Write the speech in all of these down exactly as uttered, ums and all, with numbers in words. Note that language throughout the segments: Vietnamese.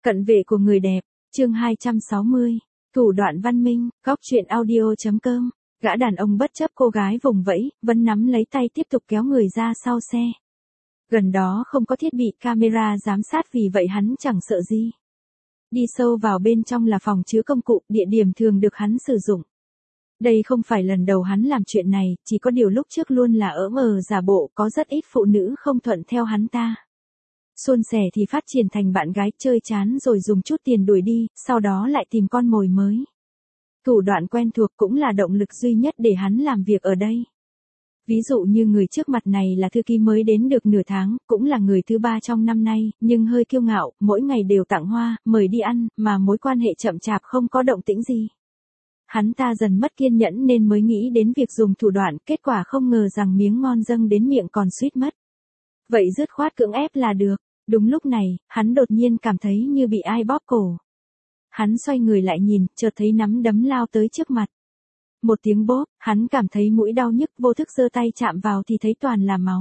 Cận vệ của người đẹp, chương hai trăm sáu mươi, thủ đoạn văn minh, góc truyện audio.com, gã đàn ông bất chấp cô gái vùng vẫy, vẫn nắm lấy tay tiếp tục kéo người ra sau xe. Gần đó không có thiết bị camera giám sát vì vậy hắn chẳng sợ gì. Đi sâu vào bên trong là phòng chứa công cụ, địa điểm thường được hắn sử dụng. Đây không phải lần đầu hắn làm chuyện này, chỉ có điều lúc trước luôn là ở mờ giả bộ, có rất ít phụ nữ không thuận theo hắn ta. Suôn sẻ thì phát triển thành bạn gái chơi chán rồi dùng chút tiền đuổi đi, sau đó lại tìm con mồi mới. Thủ đoạn quen thuộc cũng là động lực duy nhất để hắn làm việc ở đây. Ví dụ như người trước mặt này là thư ký mới đến được nửa tháng, cũng là người thứ ba trong năm nay, nhưng hơi kiêu ngạo, mỗi ngày đều tặng hoa, mời đi ăn, mà mối quan hệ chậm chạp không có động tĩnh gì. Hắn ta dần mất kiên nhẫn nên mới nghĩ đến việc dùng thủ đoạn, kết quả không ngờ rằng miếng ngon dâng đến miệng còn suýt mất. Vậy dứt khoát cưỡng ép là được. Đúng lúc này, hắn đột nhiên cảm thấy như bị ai bóp cổ. Hắn xoay người lại nhìn, chợt thấy nắm đấm lao tới trước mặt. Một tiếng bóp, hắn cảm thấy mũi đau nhức, vô thức giơ tay chạm vào thì thấy toàn là máu.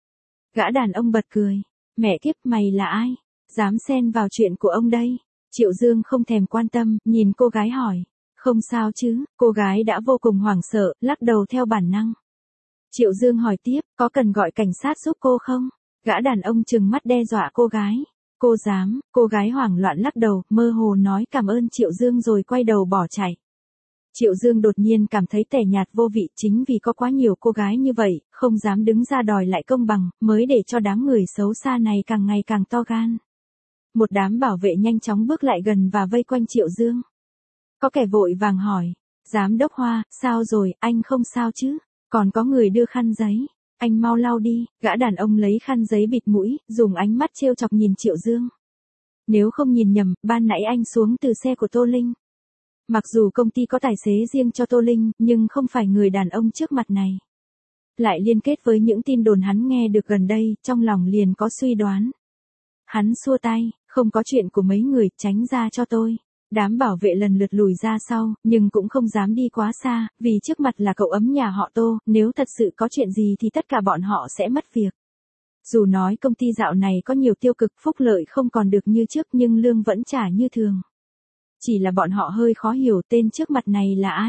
Gã đàn ông bật cười. Mẹ kiếp, mày là ai? Dám xen vào chuyện của ông đây? Triệu Dương không thèm quan tâm, nhìn cô gái hỏi. Không sao chứ, cô gái đã vô cùng hoảng sợ, lắc đầu theo bản năng. Triệu Dương hỏi tiếp, có cần gọi cảnh sát giúp cô không? Gã đàn ông trừng mắt đe dọa cô gái. Cô dám, cô gái hoảng loạn lắc đầu, mơ hồ nói cảm ơn Triệu Dương rồi quay đầu bỏ chạy. Triệu Dương đột nhiên cảm thấy tẻ nhạt vô vị, chính vì có quá nhiều cô gái như vậy, không dám đứng ra đòi lại công bằng, mới để cho đám người xấu xa này càng ngày càng to gan. Một đám bảo vệ nhanh chóng bước lại gần và vây quanh Triệu Dương. Có kẻ vội vàng hỏi, giám đốc Hoa, sao rồi, anh không sao chứ? Còn có người đưa khăn giấy. Anh mau lau đi, gã đàn ông lấy khăn giấy bịt mũi, dùng ánh mắt trêu chọc nhìn Triệu Dương. Nếu không nhìn nhầm, ban nãy anh xuống từ xe của Tô Linh. Mặc dù công ty có tài xế riêng cho Tô Linh, nhưng không phải người đàn ông trước mặt này. Lại liên kết với những tin đồn hắn nghe được gần đây, trong lòng liền có suy đoán. Hắn xua tay, không có chuyện của mấy người, tránh ra cho tôi. Đám bảo vệ lần lượt lùi ra sau, nhưng cũng không dám đi quá xa, vì trước mặt là cậu ấm nhà họ Tô, nếu thật sự có chuyện gì thì tất cả bọn họ sẽ mất việc. Dù nói công ty dạo này có nhiều tiêu cực, phúc lợi không còn được như trước nhưng lương vẫn trả như thường. Chỉ là bọn họ hơi khó hiểu tên trước mặt này là ai.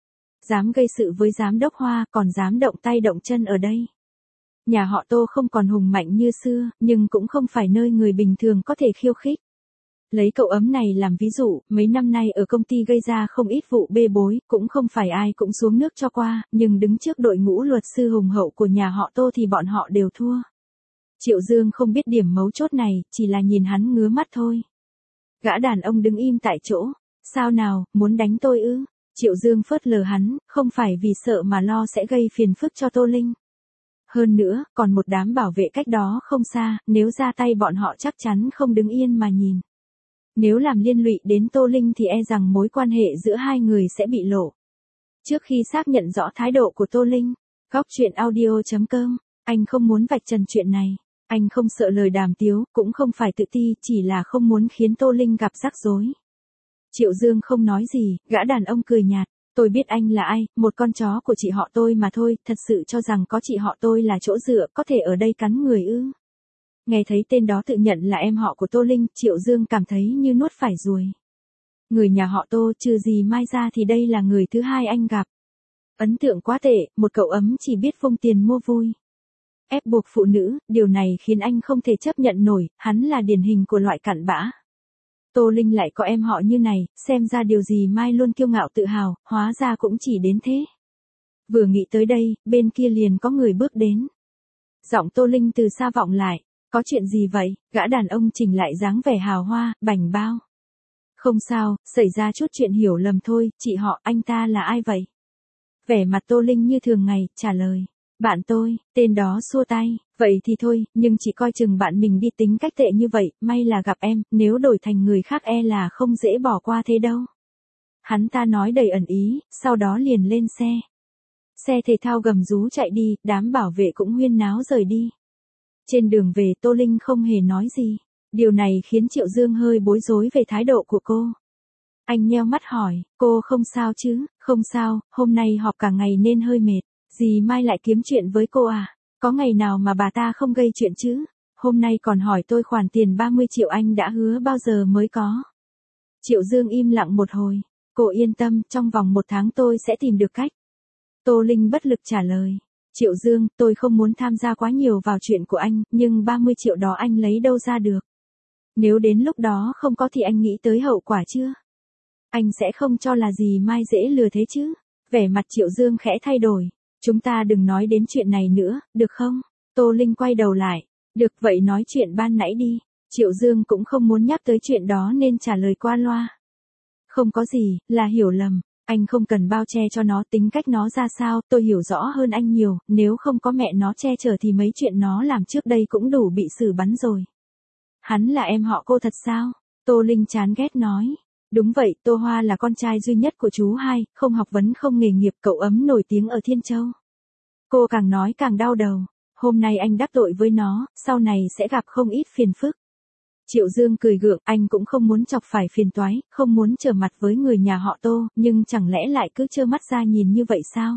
Dám gây sự với giám đốc Hoa, còn dám động tay động chân ở đây. Nhà họ Tô không còn hùng mạnh như xưa, nhưng cũng không phải nơi người bình thường có thể khiêu khích. Lấy cậu ấm này làm ví dụ, mấy năm nay ở công ty gây ra không ít vụ bê bối, cũng không phải ai cũng xuống nước cho qua, nhưng đứng trước đội ngũ luật sư hùng hậu của nhà họ Tô thì bọn họ đều thua. Triệu Dương không biết điểm mấu chốt này, chỉ là nhìn hắn ngứa mắt thôi. Gã đàn ông đứng im tại chỗ. Sao nào, muốn đánh tôi ư? Triệu Dương phớt lờ hắn, không phải vì sợ mà lo sẽ gây phiền phức cho Tô Linh. Hơn nữa, còn một đám bảo vệ cách đó không xa, nếu ra tay bọn họ chắc chắn không đứng yên mà nhìn. Nếu làm liên lụy đến Tô Linh thì e rằng mối quan hệ giữa hai người sẽ bị lộ. Trước khi xác nhận rõ thái độ của Tô Linh, góc truyện audio.com, anh không muốn vạch trần chuyện này. Anh không sợ lời đàm tiếu, cũng không phải tự ti, chỉ là không muốn khiến Tô Linh gặp rắc rối. Triệu Dương không nói gì, gã đàn ông cười nhạt. Tôi biết anh là ai, một con chó của chị họ tôi mà thôi, thật sự cho rằng có chị họ tôi là chỗ dựa, có thể ở đây cắn người ư. Nghe thấy tên đó tự nhận là em họ của Tô Linh, Triệu Dương cảm thấy như nuốt phải ruồi. Người nhà họ Tô trừ gì Mai ra thì đây là người thứ hai anh gặp. Ấn tượng quá tệ, một cậu ấm chỉ biết vung tiền mua vui. Ép buộc phụ nữ, điều này khiến anh không thể chấp nhận nổi, hắn là điển hình của loại cặn bã. Tô Linh lại có em họ như này, xem ra điều gì Mai luôn kiêu ngạo tự hào, hóa ra cũng chỉ đến thế. Vừa nghĩ tới đây, bên kia liền có người bước đến. Giọng Tô Linh từ xa vọng lại. Có chuyện gì vậy? Gã đàn ông chỉnh lại dáng vẻ hào hoa, bảnh bao. Không sao, xảy ra chút chuyện hiểu lầm thôi, chị họ, anh ta là ai vậy? Vẻ mặt Tô Linh như thường ngày, trả lời. Bạn tôi, tên đó xua tay, vậy thì thôi, nhưng chỉ coi chừng bạn mình đi tính cách tệ như vậy, may là gặp em, nếu đổi thành người khác e là không dễ bỏ qua thế đâu. Hắn ta nói đầy ẩn ý, sau đó liền lên xe. Xe thể thao gầm rú chạy đi, đám bảo vệ cũng huyên náo rời đi. Trên đường về Tô Linh không hề nói gì. Điều này khiến Triệu Dương hơi bối rối về thái độ của cô. Anh nheo mắt hỏi, cô không sao chứ? Không sao, hôm nay họp cả ngày nên hơi mệt. Dì Mai lại kiếm chuyện với cô à? Có ngày nào mà bà ta không gây chuyện chứ? hôm nay còn hỏi tôi khoản tiền ba mươi triệu anh đã hứa bao giờ mới có. Triệu Dương im lặng một hồi, cô yên tâm, trong vòng một tháng tôi sẽ tìm được cách. Tô Linh bất lực trả lời, Triệu Dương, tôi không muốn tham gia quá nhiều vào chuyện của anh, nhưng ba mươi triệu đó anh lấy đâu ra được? Nếu đến lúc đó không có thì anh nghĩ tới hậu quả chưa? Anh sẽ không cho là gì Mai dễ lừa thế chứ? Vẻ mặt Triệu Dương khẽ thay đổi, chúng ta đừng nói đến chuyện này nữa, được không? Tô Linh quay đầu lại, được vậy nói chuyện ban nãy đi. Triệu Dương cũng không muốn nhắc tới chuyện đó nên trả lời qua loa. Không có gì, là hiểu lầm, anh không cần bao che cho nó, tính cách nó ra sao, tôi hiểu rõ hơn anh nhiều, nếu không có mẹ nó che chở thì mấy chuyện nó làm trước đây cũng đủ bị xử bắn rồi. Hắn là em họ cô thật sao? Tô Linh chán ghét nói. Đúng vậy, Tô Hoa là con trai duy nhất của chú hai, không học vấn không nghề nghiệp, cậu ấm nổi tiếng ở Thiên Châu. Cô càng nói càng đau đầu, hôm nay anh đắc tội với nó, sau này sẽ gặp không ít phiền phức. Triệu Dương cười gượng, anh cũng không muốn chọc phải phiền toái, không muốn trở mặt với người nhà họ Tô, nhưng chẳng lẽ lại cứ trơ mắt ra nhìn như vậy sao?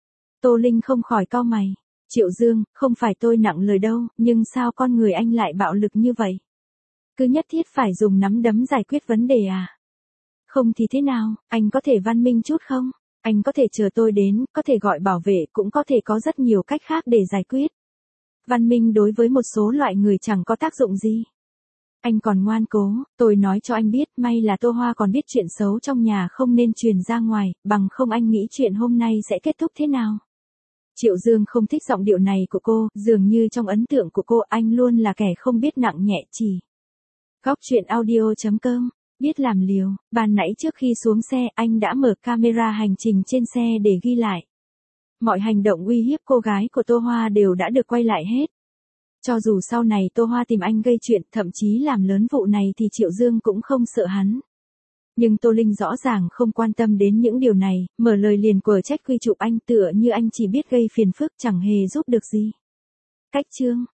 Tô Linh không khỏi cau mày. Triệu Dương, không phải tôi nặng lời đâu, nhưng sao con người anh lại bạo lực như vậy? Cứ nhất thiết phải dùng nắm đấm giải quyết vấn đề à? Không thì thế nào, anh có thể văn minh chút không? Anh có thể chờ tôi đến, có thể gọi bảo vệ, cũng có thể có rất nhiều cách khác để giải quyết. Văn minh đối với một số loại người chẳng có tác dụng gì. Anh còn ngoan cố, tôi nói cho anh biết, may là Tô Hoa còn biết chuyện xấu trong nhà không nên truyền ra ngoài, bằng không anh nghĩ chuyện hôm nay sẽ kết thúc thế nào. Triệu Dương không thích giọng điệu này của cô, dường như trong ấn tượng của cô anh luôn là kẻ không biết nặng nhẹ chỉ. Góc truyện audio chấm com, biết làm liều, ban nãy trước khi xuống xe anh đã mở camera hành trình trên xe để ghi lại. Mọi hành động uy hiếp cô gái của Tô Hoa đều đã được quay lại hết. Cho dù sau này Tô Hoa tìm anh gây chuyện, thậm chí làm lớn vụ này thì Triệu Dương cũng không sợ hắn. Nhưng Tô Linh rõ ràng không quan tâm đến những điều này, mở lời liền quở trách quy chụp anh, tựa như anh chỉ biết gây phiền phức chẳng hề giúp được gì. Cách chương